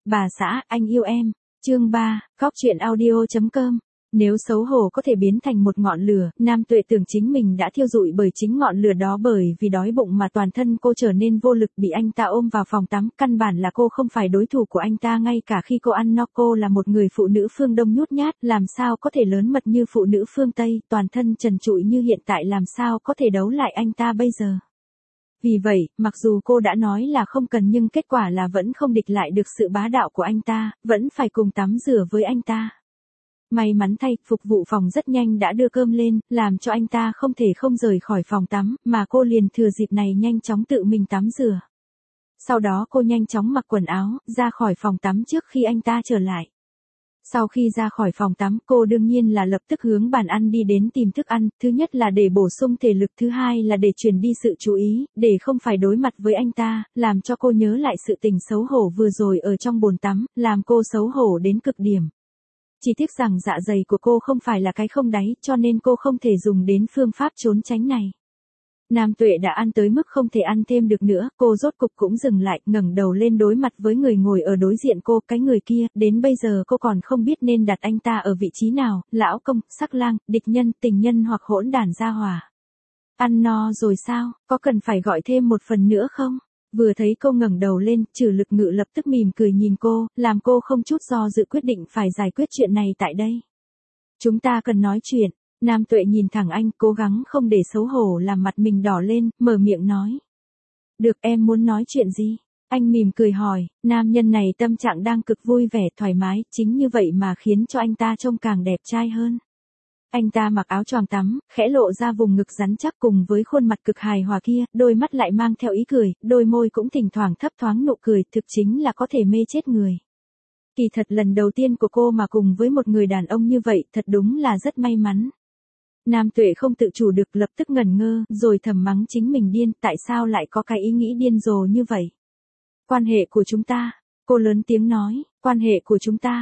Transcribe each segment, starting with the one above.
Bà xã, anh yêu em. Chương 3, Góc truyện audio.com. Nếu xấu hổ có thể biến thành một ngọn lửa, Nam Tuệ tưởng chính mình đã thiêu rụi bởi chính ngọn lửa đó, bởi vì đói bụng mà toàn thân cô trở nên vô lực, bị anh ta ôm vào phòng tắm. Căn bản là cô không phải đối thủ của anh ta, ngay cả khi cô ăn no. Cô là một người phụ nữ phương Đông nhút nhát, làm sao có thể lớn mật như phụ nữ phương Tây, toàn thân trần trụi như hiện tại, làm sao có thể đấu lại anh ta bây giờ. Vì vậy, mặc dù cô đã nói là không cần, nhưng kết quả là vẫn không địch lại được sự bá đạo của anh ta, vẫn phải cùng tắm rửa với anh ta. May mắn thay, phục vụ phòng rất nhanh đã đưa cơm lên, làm cho anh ta không thể không rời khỏi phòng tắm, mà cô liền thừa dịp này nhanh chóng tự mình tắm rửa. Sau đó cô nhanh chóng mặc quần áo, ra khỏi phòng tắm trước khi anh ta trở lại. Sau khi ra khỏi phòng tắm, cô đương nhiên là lập tức hướng bàn ăn đi đến tìm thức ăn, thứ nhất là để bổ sung thể lực, thứ hai là để chuyển đi sự chú ý, để không phải đối mặt với anh ta, làm cho cô nhớ lại sự tình xấu hổ vừa rồi ở trong bồn tắm, làm cô xấu hổ đến cực điểm. Chỉ tiếc rằng dạ dày của cô không phải là cái không đáy, cho nên cô không thể dùng đến phương pháp trốn tránh này. Nam Tuệ đã ăn tới mức không thể ăn thêm được nữa, cô rốt cục cũng dừng lại, ngẩng đầu lên đối mặt với người ngồi ở đối diện cô, cái người kia, đến bây giờ cô còn không biết nên đặt anh ta ở vị trí nào, lão công, sắc lang, địch nhân, tình nhân hoặc hỗn đản gia hỏa. Ăn no rồi sao, có cần phải gọi thêm một phần nữa không? Vừa thấy cô ngẩng đầu lên, Trừ Lực Ngự lập tức mỉm cười nhìn cô, làm cô không chút do dự quyết định phải giải quyết chuyện này tại đây. Chúng ta cần nói chuyện. Nam Tuệ nhìn thẳng anh, cố gắng không để xấu hổ làm mặt mình đỏ lên, mở miệng nói. Được, em muốn nói chuyện gì? Anh mỉm cười hỏi, nam nhân này tâm trạng đang cực vui vẻ, thoải mái, chính như vậy mà khiến cho anh ta trông càng đẹp trai hơn. Anh ta mặc áo choàng tắm, khẽ lộ ra vùng ngực rắn chắc cùng với khuôn mặt cực hài hòa kia, đôi mắt lại mang theo ý cười, đôi môi cũng thỉnh thoảng thấp thoáng nụ cười, thực chính là có thể mê chết người. Kỳ thật lần đầu tiên của cô mà cùng với một người đàn ông như vậy, thật đúng là rất may mắn. Nam Tuệ không tự chủ được, lập tức ngẩn ngơ, rồi thầm mắng chính mình điên, tại sao lại có cái ý nghĩ điên rồ như vậy? Quan hệ của chúng ta, cô lớn tiếng nói, quan hệ của chúng ta,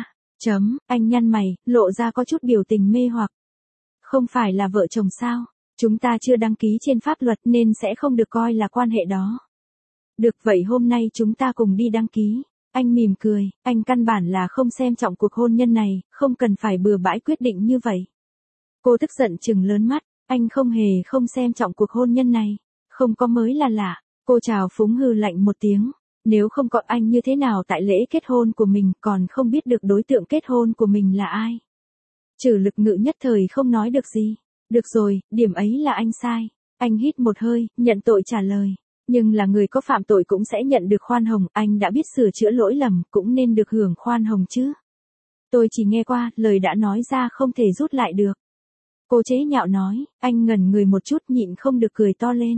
anh nhăn mày, lộ ra có chút biểu tình mê hoặc. Không phải là vợ chồng sao? Chúng ta chưa đăng ký trên pháp luật nên sẽ không được coi là quan hệ đó. Được, vậy hôm nay chúng ta cùng đi đăng ký. Anh mỉm cười, anh căn bản là không xem trọng cuộc hôn nhân này, không cần phải bừa bãi quyết định như vậy. Cô tức giận trừng lớn mắt, anh không hề không xem trọng cuộc hôn nhân này, không có mới là lạ. Cô trào phúng hừ lạnh một tiếng, nếu không có anh như thế nào tại lễ kết hôn của mình còn không biết được đối tượng kết hôn của mình là ai. Trừ Lực Ngự nhất thời không nói được gì. Được rồi, điểm ấy là anh sai. Anh hít một hơi, nhận tội trả lời. Nhưng là người có phạm tội cũng sẽ nhận được khoan hồng, anh đã biết sửa chữa lỗi lầm, cũng nên được hưởng khoan hồng chứ. Tôi chỉ nghe qua, lời đã nói ra không thể rút lại được. Cô chế nhạo nói, anh ngẩn người một chút, nhịn không được cười to lên.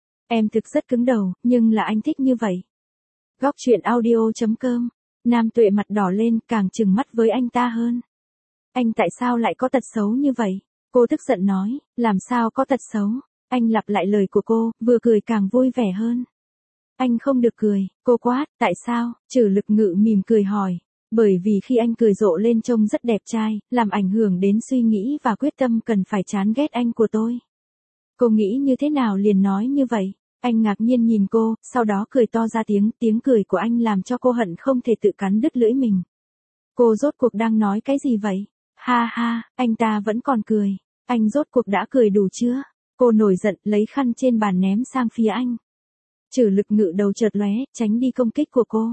Em thực rất cứng đầu, nhưng là anh thích như vậy. Góc truyện audio.com. Nam Tuệ mặt đỏ lên, càng trừng mắt với anh ta hơn. Anh tại sao lại có tật xấu như vậy? Cô tức giận nói, làm sao có tật xấu? Anh lặp lại lời của cô, vừa cười càng vui vẻ hơn. Anh không được cười, cô quát, tại sao? Trừ Lực Ngự mỉm cười hỏi. Bởi vì khi anh cười rộ lên trông rất đẹp trai, làm ảnh hưởng đến suy nghĩ và quyết tâm cần phải chán ghét anh của tôi. Cô nghĩ như thế nào liền nói như vậy? Anh ngạc nhiên nhìn cô, sau đó cười to ra tiếng cười của anh làm cho cô hận không thể tự cắn đứt lưỡi mình. Cô rốt cuộc đang nói cái gì vậy? Ha ha, anh ta vẫn còn cười. Anh rốt cuộc đã cười đủ chưa? Cô nổi giận, lấy khăn trên bàn ném sang phía anh. Trừ Lực Ngự đầu chợt lóe, tránh đi công kích của cô.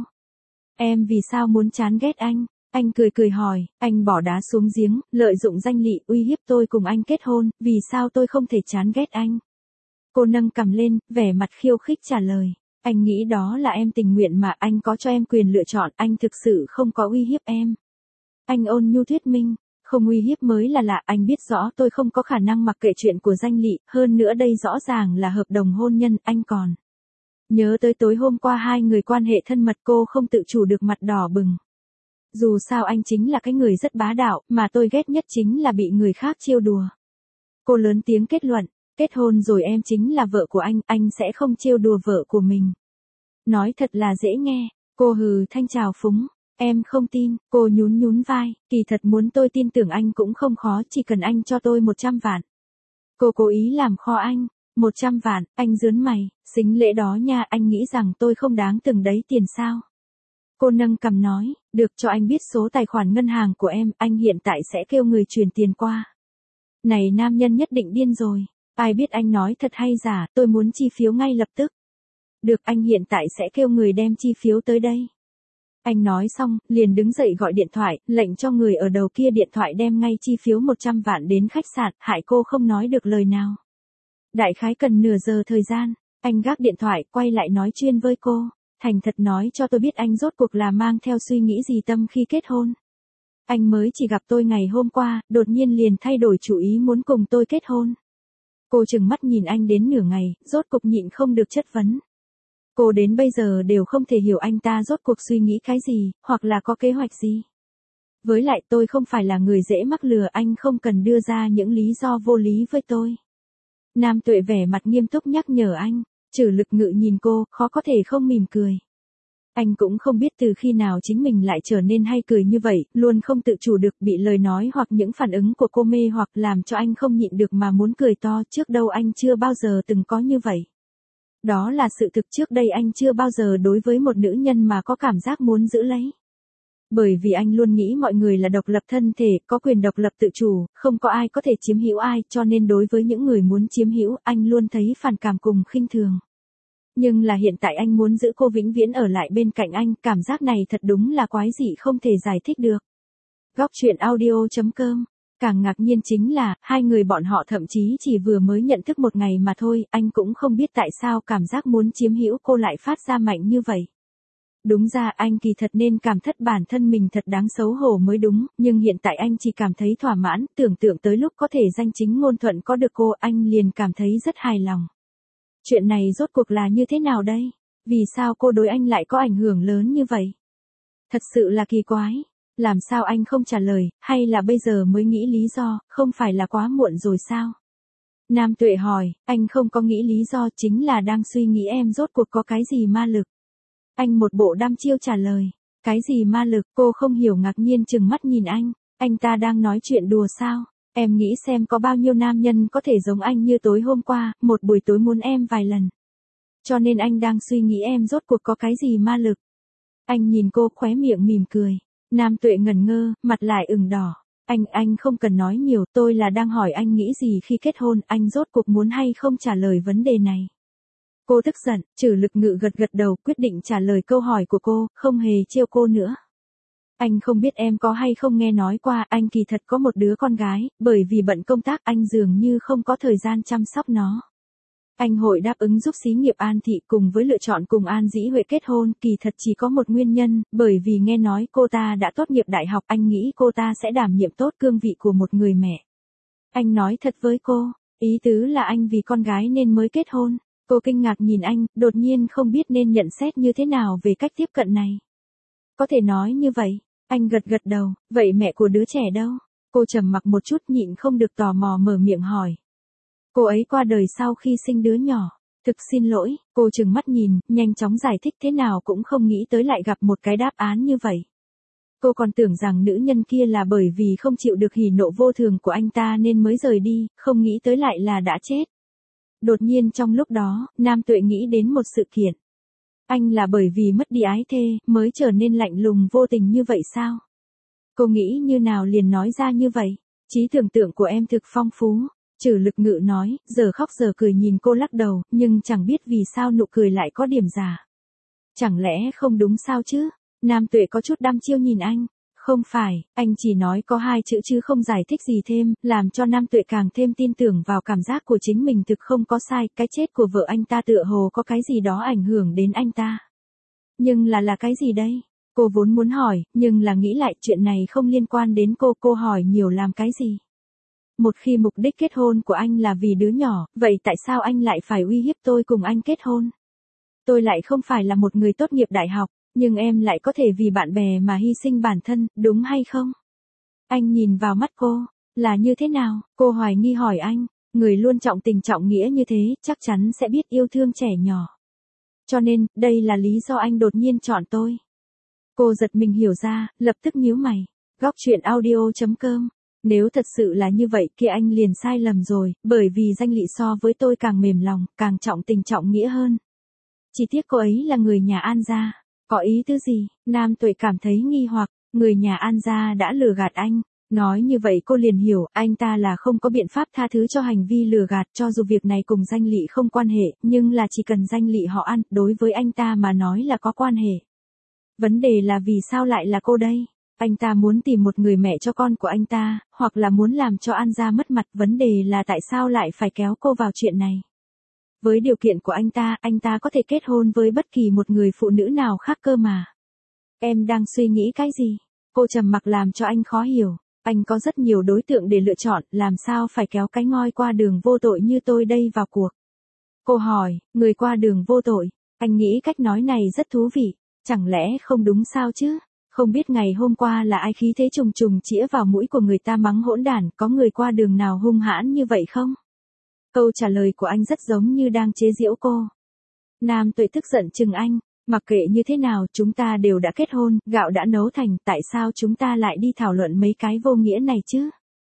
Em vì sao muốn chán ghét anh? Anh cười hỏi, anh bỏ đá xuống giếng, lợi dụng danh lị uy hiếp tôi cùng anh kết hôn, vì sao tôi không thể chán ghét anh? Cô nâng cằm lên, vẻ mặt khiêu khích trả lời. Anh nghĩ đó là em tình nguyện mà, anh có cho em quyền lựa chọn, anh thực sự không có uy hiếp em. Anh ôn nhu thuyết minh, không uy hiếp mới là lạ, anh biết rõ tôi không có khả năng mặc kệ chuyện của danh lị, hơn nữa đây rõ ràng là hợp đồng hôn nhân, anh còn. Nhớ tới tối hôm qua hai người quan hệ thân mật, cô không tự chủ được mặt đỏ bừng. Dù sao anh chính là cái người rất bá đạo, mà tôi ghét nhất chính là bị người khác trêu đùa. Cô lớn tiếng kết luận, kết hôn rồi em chính là vợ của anh sẽ không trêu đùa vợ của mình. Nói thật là dễ nghe, cô hừ thanh trào phúng. Em không tin, cô nhún vai, kỳ thật muốn tôi tin tưởng anh cũng không khó, chỉ cần anh cho tôi 100 vạn. Cô cố ý làm kho anh, 100 vạn, anh rướn mày, xính lễ đó nha, anh nghĩ rằng tôi không đáng từng đấy tiền sao? Cô nâng cằm nói, được, cho anh biết số tài khoản ngân hàng của em, anh hiện tại sẽ kêu người chuyển tiền qua. Này nam nhân nhất định điên rồi. Ai biết anh nói thật hay giả, tôi muốn chi phiếu ngay lập tức. Được, anh hiện tại sẽ kêu người đem chi phiếu tới đây. Anh nói xong, liền đứng dậy gọi điện thoại, lệnh cho người ở đầu kia điện thoại đem ngay chi phiếu 100 vạn đến khách sạn, hại cô không nói được lời nào. Đại khái cần nửa giờ thời gian, anh gác điện thoại, quay lại nói chuyên với cô. Thành thật nói cho tôi biết anh rốt cuộc là mang theo suy nghĩ gì tâm khi kết hôn. Anh mới chỉ gặp tôi ngày hôm qua, đột nhiên liền thay đổi chủ ý muốn cùng tôi kết hôn. Cô trừng mắt nhìn anh đến nửa ngày, rốt cục nhịn không được chất vấn. Cô đến bây giờ đều không thể hiểu anh ta rốt cuộc suy nghĩ cái gì, hoặc là có kế hoạch gì. Với lại tôi không phải là người dễ mắc lừa, anh không cần đưa ra những lý do vô lý với tôi. Nam Tuệ vẻ mặt nghiêm túc nhắc nhở anh, Trử Lực Ngự nhìn cô, khó có thể không mỉm cười. Anh cũng không biết từ khi nào chính mình lại trở nên hay cười như vậy, luôn không tự chủ được, bị lời nói hoặc những phản ứng của cô mê hoặc làm cho anh không nhịn được mà muốn cười to, trước đâu anh chưa bao giờ từng có như vậy. Đó là sự thực, trước đây anh chưa bao giờ đối với một nữ nhân mà có cảm giác muốn giữ lấy. Bởi vì anh luôn nghĩ mọi người là độc lập thân thể, có quyền độc lập tự chủ, không có ai có thể chiếm hữu ai, cho nên đối với những người muốn chiếm hữu, anh luôn thấy phản cảm cùng khinh thường. Nhưng là hiện tại anh muốn giữ cô vĩnh viễn ở lại bên cạnh anh, cảm giác này thật đúng là quái dị không thể giải thích được. Góc truyện audio.com. Càng ngạc nhiên chính là, hai người bọn họ thậm chí chỉ vừa mới nhận thức một ngày mà thôi, anh cũng không biết tại sao cảm giác muốn chiếm hữu cô lại phát ra mạnh như vậy. Đúng ra anh kỳ thật nên cảm thất bản thân mình thật đáng xấu hổ mới đúng, nhưng hiện tại anh chỉ cảm thấy thỏa mãn, tưởng tượng tới lúc có thể danh chính ngôn thuận có được cô, anh liền cảm thấy rất hài lòng. Chuyện này rốt cuộc là như thế nào đây? Vì sao cô đối anh lại có ảnh hưởng lớn như vậy? Thật sự là kỳ quái. Làm sao anh không trả lời, hay là bây giờ mới nghĩ lý do, không phải là quá muộn rồi sao? Nam Tuệ hỏi, anh không có nghĩ lý do, chính là đang suy nghĩ em rốt cuộc có cái gì ma lực. Anh một bộ đăm chiêu trả lời, cái gì ma lực, cô không hiểu ngạc nhiên chừng mắt nhìn anh ta đang nói chuyện đùa sao? Em nghĩ xem có bao nhiêu nam nhân có thể giống anh như tối hôm qua, một buổi tối muốn em vài lần. Cho nên anh đang suy nghĩ em rốt cuộc có cái gì ma lực. Anh nhìn cô khóe miệng mỉm cười. Nam Tuệ ngẩn ngơ, mặt lại ửng đỏ. Anh không cần nói nhiều, tôi là đang hỏi anh nghĩ gì khi kết hôn, anh rốt cuộc muốn hay không trả lời vấn đề này. Cô tức giận, Trử Lực Ngự gật gật đầu, quyết định trả lời câu hỏi của cô, không hề trêu cô nữa. Anh không biết em có hay không nghe nói qua, anh kỳ thật có một đứa con gái, bởi vì bận công tác anh dường như không có thời gian chăm sóc nó. Anh hội đáp ứng giúp xí nghiệp An Thị cùng với lựa chọn cùng An Dĩ Huệ kết hôn, kỳ thật chỉ có một nguyên nhân, bởi vì nghe nói cô ta đã tốt nghiệp đại học, anh nghĩ cô ta sẽ đảm nhiệm tốt cương vị của một người mẹ. Anh nói thật với cô, ý tứ là anh vì con gái nên mới kết hôn. Cô kinh ngạc nhìn anh, đột nhiên không biết nên nhận xét như thế nào về cách tiếp cận này. Có thể nói như vậy, anh gật gật đầu, vậy mẹ của đứa trẻ đâu? Cô trầm mặc một chút nhịn không được tò mò mở miệng hỏi. Cô ấy qua đời sau khi sinh đứa nhỏ. Thực xin lỗi, cô trừng mắt nhìn, nhanh chóng giải thích thế nào cũng không nghĩ tới lại gặp một cái đáp án như vậy. Cô còn tưởng rằng nữ nhân kia là bởi vì không chịu được hỉ nộ vô thường của anh ta nên mới rời đi, không nghĩ tới lại là đã chết. Đột nhiên trong lúc đó, Nam Tuệ nghĩ đến một sự kiện. Anh là bởi vì mất đi ái thê, mới trở nên lạnh lùng vô tình như vậy sao? Cô nghĩ như nào liền nói ra như vậy? Trí tưởng tượng của em thực phong phú. Trử Lực Ngự nói, giờ khóc giờ cười nhìn cô lắc đầu, nhưng chẳng biết vì sao nụ cười lại có điểm giả. Chẳng lẽ không đúng sao chứ? Nam Tuệ có chút đăm chiêu nhìn anh. Không phải, anh chỉ nói có hai chữ chứ không giải thích gì thêm, làm cho Nam Tuệ càng thêm tin tưởng vào cảm giác của chính mình thực không có sai, cái chết của vợ anh ta tựa hồ có cái gì đó ảnh hưởng đến anh ta. Nhưng là cái gì đây? Cô vốn muốn hỏi, nhưng là nghĩ lại chuyện này không liên quan đến cô hỏi nhiều làm cái gì? Một khi mục đích kết hôn của anh là vì đứa nhỏ, vậy tại sao anh lại phải uy hiếp tôi cùng anh kết hôn? Tôi lại không phải là một người tốt nghiệp đại học, nhưng em lại có thể vì bạn bè mà hy sinh bản thân, đúng hay không? Anh nhìn vào mắt cô, là như thế nào? Cô hoài nghi hỏi anh, người luôn trọng tình trọng nghĩa như thế, chắc chắn sẽ biết yêu thương trẻ nhỏ. Cho nên, đây là lý do anh đột nhiên chọn tôi. Cô giật mình hiểu ra, lập tức nhíu mày. Góc truyện audio.com. Nếu thật sự là như vậy kia anh liền sai lầm rồi, bởi vì danh Lị so với tôi càng mềm lòng, càng trọng tình trọng nghĩa hơn. Chỉ tiếc cô ấy là người nhà An gia. Có ý tứ gì? Nam Tuệ cảm thấy nghi hoặc, người nhà An gia đã lừa gạt anh. Nói như vậy cô liền hiểu, anh ta là không có biện pháp tha thứ cho hành vi lừa gạt, cho dù việc này cùng danh Lị không quan hệ, nhưng là chỉ cần danh Lị họ An, đối với anh ta mà nói là có quan hệ. Vấn đề là vì sao lại là cô đây? Anh ta muốn tìm một người mẹ cho con của anh ta, hoặc là muốn làm cho An gia mất mặt, vấn đề là tại sao lại phải kéo cô vào chuyện này? Với điều kiện của anh ta có thể kết hôn với bất kỳ một người phụ nữ nào khác cơ mà. Em đang suy nghĩ cái gì? Cô trầm mặc làm cho anh khó hiểu. Anh có rất nhiều đối tượng để lựa chọn, làm sao phải kéo cái ngoi qua đường vô tội như tôi đây vào cuộc? Cô hỏi, người qua đường vô tội. Anh nghĩ cách nói này rất thú vị. Chẳng lẽ không đúng sao chứ? Không biết ngày hôm qua là ai khí thế trùng trùng chĩa vào mũi của người ta mắng hỗn đản, có người qua đường nào hung hãn như vậy không? Câu trả lời của anh rất giống như đang chế giễu cô. Nam Tuệ tức giận chừng anh, mặc kệ như thế nào chúng ta đều đã kết hôn, gạo đã nấu thành, tại sao chúng ta lại đi thảo luận mấy cái vô nghĩa này chứ?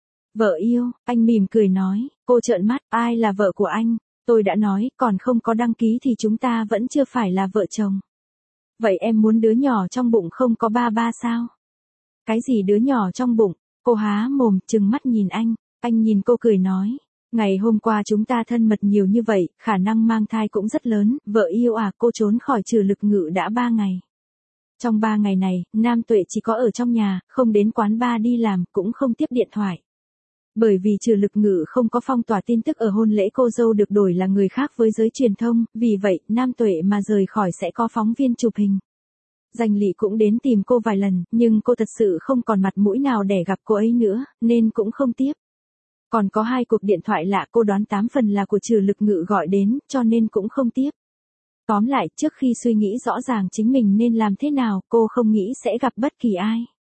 Vợ yêu, anh mỉm cười nói, cô trợn mắt, ai là vợ của anh? Tôi đã nói, còn không có đăng ký thì chúng ta vẫn chưa phải là vợ chồng. Vậy em muốn đứa nhỏ trong bụng không có ba sao? Cái gì đứa nhỏ trong bụng? Cô há mồm, trừng mắt nhìn anh nhìn cô cười nói. Ngày hôm qua chúng ta thân mật nhiều như vậy, khả năng mang thai cũng rất lớn, vợ yêu à, cô trốn khỏi Trừ Lực Ngự đã 3 ngày. Trong 3 ngày này, Nam Tuệ chỉ có ở trong nhà, không đến quán bar đi làm, cũng không tiếp điện thoại. Bởi vì Trừ Lực Ngự không có phong tỏa tin tức ở hôn lễ cô dâu được đổi là người khác với giới truyền thông, vì vậy, Nam Tuệ mà rời khỏi sẽ có phóng viên chụp hình. Danh Lị cũng đến tìm cô vài lần, nhưng cô thật sự không còn mặt mũi nào để gặp cô ấy nữa, nên cũng không tiếp. Còn có 2 cuộc điện thoại lạ cô đoán 8 phần là của Trừ Lực Ngự gọi đến, cho nên cũng không tiếp. Tóm lại, trước khi suy nghĩ rõ ràng chính mình nên làm thế nào, cô không nghĩ sẽ gặp bất kỳ ai.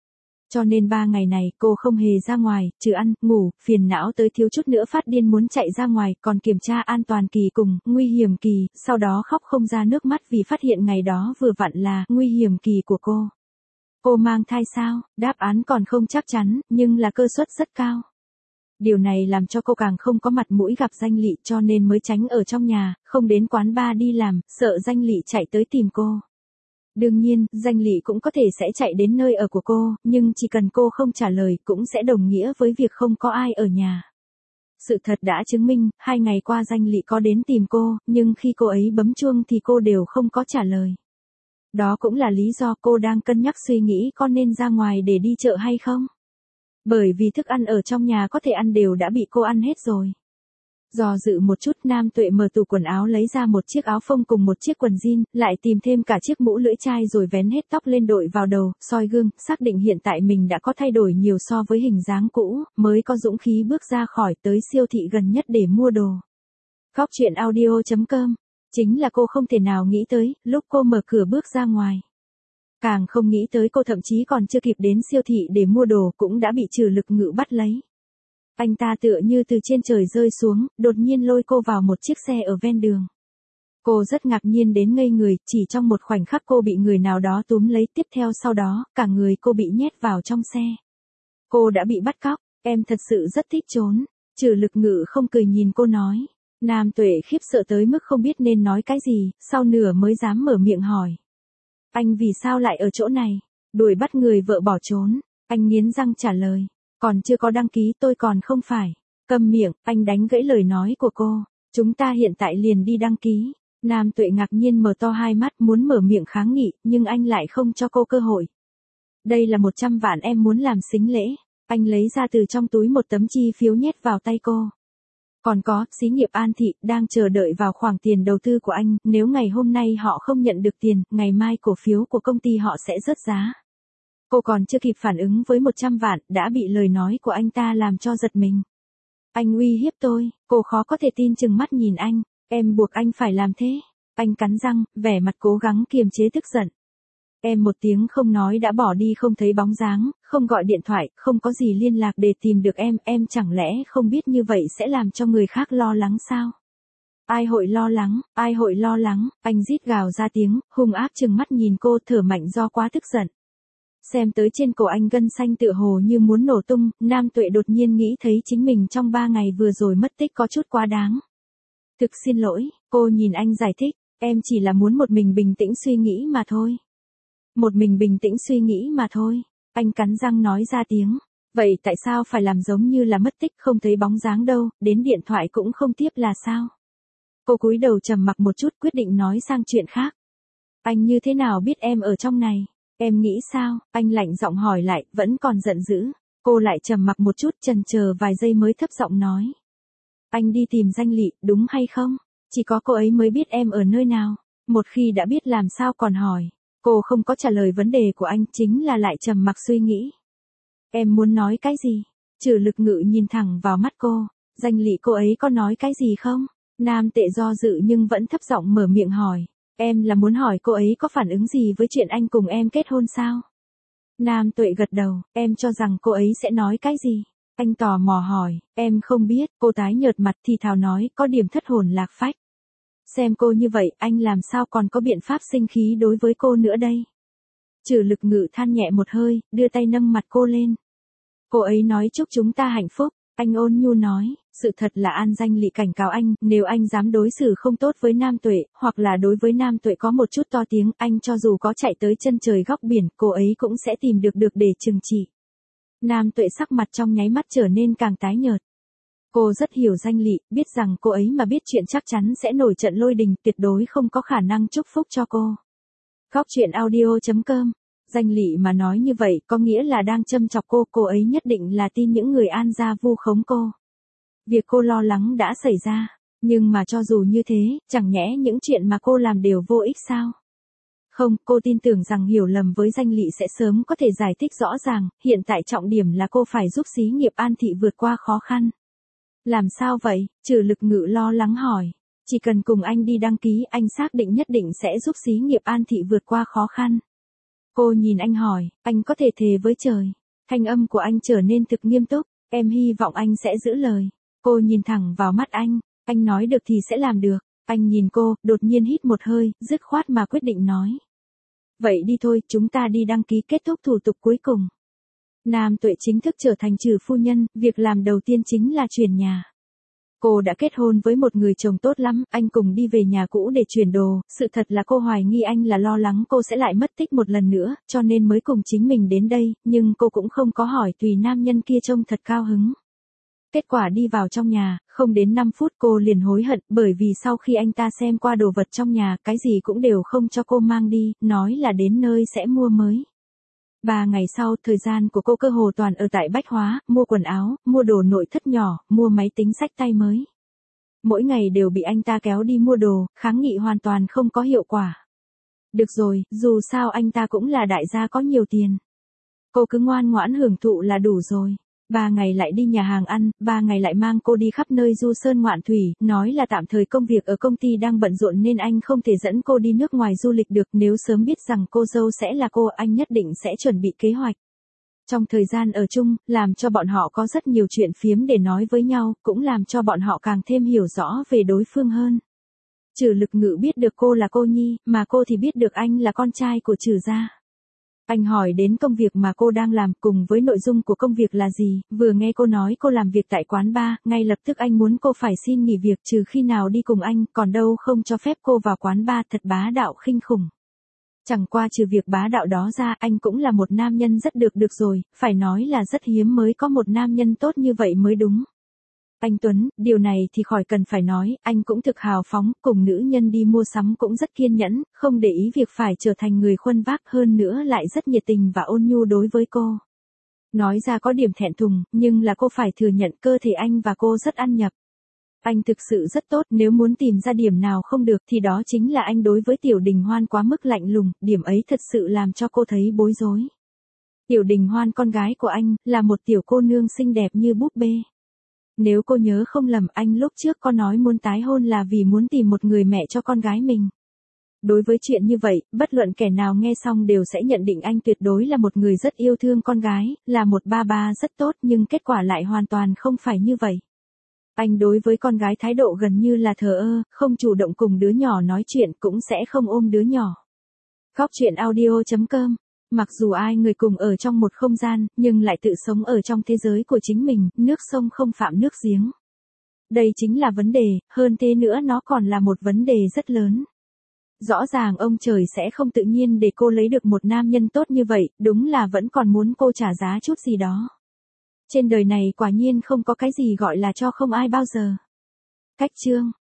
Cho nên 3 ngày này cô không hề ra ngoài, trừ ăn, ngủ, phiền não tới thiếu chút nữa phát điên muốn chạy ra ngoài, còn kiểm tra an toàn kỳ cùng, nguy hiểm kỳ, sau đó khóc không ra nước mắt vì phát hiện ngày đó vừa vặn là nguy hiểm kỳ của cô. Cô mang thai sao? Đáp án còn không chắc chắn, nhưng là cơ suất rất cao. Điều này làm cho cô càng không có mặt mũi gặp Danh Lị cho nên mới tránh ở trong nhà, không đến quán bar đi làm, sợ Danh Lị chạy tới tìm cô. Đương nhiên, Danh Lị cũng có thể sẽ chạy đến nơi ở của cô, nhưng chỉ cần cô không trả lời cũng sẽ đồng nghĩa với việc không có ai ở nhà. Sự thật đã chứng minh, 2 ngày qua Danh Lị có đến tìm cô, nhưng khi cô ấy bấm chuông thì cô đều không có trả lời. Đó cũng là lý do cô đang cân nhắc suy nghĩ có nên ra ngoài để đi chợ hay không. Bởi vì thức ăn ở trong nhà có thể ăn đều đã bị cô ăn hết rồi. Do dự một chút, Nam Tuệ mở tủ quần áo lấy ra một chiếc áo phông cùng một chiếc quần jean, lại tìm thêm cả chiếc mũ lưỡi chai rồi vén hết tóc lên đội vào đầu, soi gương, xác định hiện tại mình đã có thay đổi nhiều so với hình dáng cũ, mới có dũng khí bước ra khỏi tới siêu thị gần nhất để mua đồ. Góc truyện audio.com. Chính là cô không thể nào nghĩ tới, lúc cô mở cửa bước ra ngoài. Càng không nghĩ tới cô thậm chí còn chưa kịp đến siêu thị để mua đồ cũng đã bị Trừ Lực Ngự bắt lấy. Anh ta tựa như từ trên trời rơi xuống, đột nhiên lôi cô vào một chiếc xe ở ven đường. Cô rất ngạc nhiên đến ngây người, chỉ trong một khoảnh khắc cô bị người nào đó túm lấy, tiếp theo sau đó, cả người cô bị nhét vào trong xe. Cô đã bị bắt cóc, em thật sự rất thích trốn. Trừ Lực Ngự không cười nhìn cô nói. Nam Tuệ khiếp sợ tới mức không biết nên nói cái gì, sau nửa mới dám mở miệng hỏi. Anh vì sao lại ở chỗ này? Đuổi bắt người vợ bỏ trốn. Anh nghiến răng trả lời. Còn chưa có đăng ký tôi còn không phải. Câm miệng, anh đánh gãy lời nói của cô. Chúng ta hiện tại liền đi đăng ký. Nam Tuệ ngạc nhiên mở to hai mắt muốn mở miệng kháng nghị, nhưng anh lại không cho cô cơ hội. Đây là 100 vạn em muốn làm sính lễ. Anh lấy ra từ trong túi một tấm chi phiếu nhét vào tay cô. Còn có, xí nghiệp An Thị, đang chờ đợi vào khoản tiền đầu tư của anh, nếu ngày hôm nay họ không nhận được tiền, ngày mai cổ phiếu của công ty họ sẽ rớt giá. Cô còn chưa kịp phản ứng với 100 vạn, đã bị lời nói của anh ta làm cho giật mình. Anh uy hiếp tôi, cô khó có thể tin chừng mắt nhìn anh, em buộc anh phải làm thế. Anh cắn răng, vẻ mặt cố gắng kiềm chế tức giận. Em một tiếng không nói đã bỏ đi không thấy bóng dáng, không gọi điện thoại, không có gì liên lạc để tìm được em chẳng lẽ không biết như vậy sẽ làm cho người khác lo lắng sao? Ai hội lo lắng, anh rít gào ra tiếng, hung ác chừng mắt nhìn cô thở mạnh do quá tức giận. Xem tới trên cổ anh gân xanh tựa hồ như muốn nổ tung, Nam Tuệ đột nhiên nghĩ thấy chính mình trong 3 ngày vừa rồi mất tích có chút quá đáng. Thực xin lỗi, cô nhìn anh giải thích, em chỉ là muốn một mình bình tĩnh suy nghĩ mà thôi. Một mình bình tĩnh suy nghĩ mà thôi. Anh cắn răng nói ra tiếng. Vậy tại sao phải làm giống như là mất tích không thấy bóng dáng đâu, đến điện thoại cũng không tiếp là sao? Cô cúi đầu trầm mặc một chút quyết định nói sang chuyện khác. Anh như thế nào biết em ở trong này? Em nghĩ sao? Anh lạnh giọng hỏi lại, vẫn còn giận dữ. Cô lại trầm mặc một chút chần chờ vài giây mới thấp giọng nói. Anh đi tìm Danh Lị, đúng hay không? Chỉ có cô ấy mới biết em ở nơi nào. Một khi đã biết làm sao còn hỏi. Cô không có trả lời vấn đề của anh, chính là lại trầm mặc suy nghĩ. Em muốn nói cái gì? Trừ Lực Ngự nhìn thẳng vào mắt cô. Danh Lị cô ấy có nói cái gì không? Nam Tệ do dự nhưng vẫn thấp giọng mở miệng hỏi. Em là muốn hỏi cô ấy có phản ứng gì với chuyện anh cùng em kết hôn sao? Nam Tuệ gật đầu, em cho rằng cô ấy sẽ nói cái gì? Anh tò mò hỏi, em không biết, cô tái nhợt mặt thì thào nói, có điểm thất hồn lạc phách. Xem cô như vậy, anh làm sao còn có biện pháp sinh khí đối với cô nữa đây? Trừ Lực Ngự than nhẹ một hơi, đưa tay nâng mặt cô lên. Cô ấy nói chúc chúng ta hạnh phúc. Anh ôn nhu nói, sự thật là An Danh Lị cảnh cáo anh, nếu anh dám đối xử không tốt với Nam Tuệ, hoặc là đối với Nam Tuệ có một chút to tiếng, anh cho dù có chạy tới chân trời góc biển, cô ấy cũng sẽ tìm được để trừng trị. Nam Tuệ sắc mặt trong nháy mắt trở nên càng tái nhợt. Cô rất hiểu Danh Lị, biết rằng cô ấy mà biết chuyện chắc chắn sẽ nổi trận lôi đình, tuyệt đối không có khả năng chúc phúc cho cô. Góc truyện audio.com. Danh Lị mà nói như vậy có nghĩa là đang châm chọc cô ấy nhất định là tin những người An gia vu khống cô. Việc cô lo lắng đã xảy ra, nhưng mà cho dù như thế, chẳng nhẽ những chuyện mà cô làm đều vô ích sao? Không, cô tin tưởng rằng hiểu lầm với Danh Lị sẽ sớm có thể giải thích rõ ràng, hiện tại trọng điểm là cô phải giúp xí nghiệp An thị vượt qua khó khăn. Làm sao vậy? Trừ Lực Ngự lo lắng hỏi. Chỉ cần cùng anh đi đăng ký, anh xác định nhất định sẽ giúp xí nghiệp An thị vượt qua khó khăn. Cô nhìn anh hỏi, anh có thể thề với trời. Thanh âm của anh trở nên thực nghiêm túc, em hy vọng anh sẽ giữ lời. Cô nhìn thẳng vào mắt anh nói được thì sẽ làm được. Anh nhìn cô, đột nhiên hít một hơi, dứt khoát mà quyết định nói. Vậy đi thôi, chúng ta đi đăng ký kết thúc thủ tục cuối cùng. Nam Tuệ chính thức trở thành trừ phu nhân, việc làm đầu tiên chính là chuyển nhà. Cô đã kết hôn với một người chồng tốt lắm, anh cùng đi về nhà cũ để chuyển đồ, sự thật là cô hoài nghi anh là lo lắng cô sẽ lại mất tích một lần nữa, cho nên mới cùng chính mình đến đây, nhưng cô cũng không có hỏi tùy nam nhân kia trông thật cao hứng. Kết quả đi vào trong nhà, không đến 5 phút cô liền hối hận, bởi vì sau khi anh ta xem qua đồ vật trong nhà, cái gì cũng đều không cho cô mang đi, nói là đến nơi sẽ mua mới. 3 ngày sau, thời gian của cô cơ hồ toàn ở tại Bách Hóa, mua quần áo, mua đồ nội thất nhỏ, mua máy tính xách tay mới. Mỗi ngày đều bị anh ta kéo đi mua đồ, kháng nghị hoàn toàn không có hiệu quả. Được rồi, dù sao anh ta cũng là đại gia có nhiều tiền. Cô cứ ngoan ngoãn hưởng thụ là đủ rồi. 3 ngày lại đi nhà hàng ăn, 3 ngày lại mang cô đi khắp nơi du sơn ngoạn thủy, nói là tạm thời công việc ở công ty đang bận rộn nên anh không thể dẫn cô đi nước ngoài du lịch được, nếu sớm biết rằng cô dâu sẽ là cô, anh nhất định sẽ chuẩn bị kế hoạch. Trong thời gian ở chung, làm cho bọn họ có rất nhiều chuyện phiếm để nói với nhau, cũng làm cho bọn họ càng thêm hiểu rõ về đối phương hơn. Trừ Lực Ngự biết được cô là cô Nhi, mà cô thì biết được anh là con trai của Trừ gia. Anh hỏi đến công việc mà cô đang làm cùng với nội dung của công việc là gì, vừa nghe cô nói cô làm việc tại quán bar, ngay lập tức anh muốn cô phải xin nghỉ việc trừ khi nào đi cùng anh, còn đâu không cho phép cô vào quán bar, thật bá đạo khinh khủng. Chẳng qua trừ việc bá đạo đó ra, anh cũng là một nam nhân rất được rồi, phải nói là rất hiếm mới có một nam nhân tốt như vậy mới đúng. Anh Tuấn, điều này thì khỏi cần phải nói, anh cũng thực hào phóng, cùng nữ nhân đi mua sắm cũng rất kiên nhẫn, không để ý việc phải trở thành người khuân vác, hơn nữa lại rất nhiệt tình và ôn nhu đối với cô. Nói ra có điểm thẹn thùng, nhưng là cô phải thừa nhận cơ thể anh và cô rất ăn nhập. Anh thực sự rất tốt, nếu muốn tìm ra điểm nào không được thì đó chính là anh đối với Tiểu Đình Hoan quá mức lạnh lùng, điểm ấy thật sự làm cho cô thấy bối rối. Tiểu Đình Hoan con gái của anh, là một tiểu cô nương xinh đẹp như búp bê. Nếu cô nhớ không lầm, anh lúc trước có nói muốn tái hôn là vì muốn tìm một người mẹ cho con gái mình. Đối với chuyện như vậy, bất luận kẻ nào nghe xong đều sẽ nhận định anh tuyệt đối là một người rất yêu thương con gái, là một ba rất tốt, nhưng kết quả lại hoàn toàn không phải như vậy. Anh đối với con gái thái độ gần như là thờ ơ, không chủ động cùng đứa nhỏ nói chuyện, cũng sẽ không ôm đứa nhỏ. Góc truyện audio.com. Mặc dù ai người cùng ở trong một không gian, nhưng lại tự sống ở trong thế giới của chính mình, nước sông không phạm nước giếng. Đây chính là vấn đề, hơn thế nữa nó còn là một vấn đề rất lớn. Rõ ràng ông trời sẽ không tự nhiên để cô lấy được một nam nhân tốt như vậy, đúng là vẫn còn muốn cô trả giá chút gì đó. Trên đời này quả nhiên không có cái gì gọi là cho không ai bao giờ. Cách chương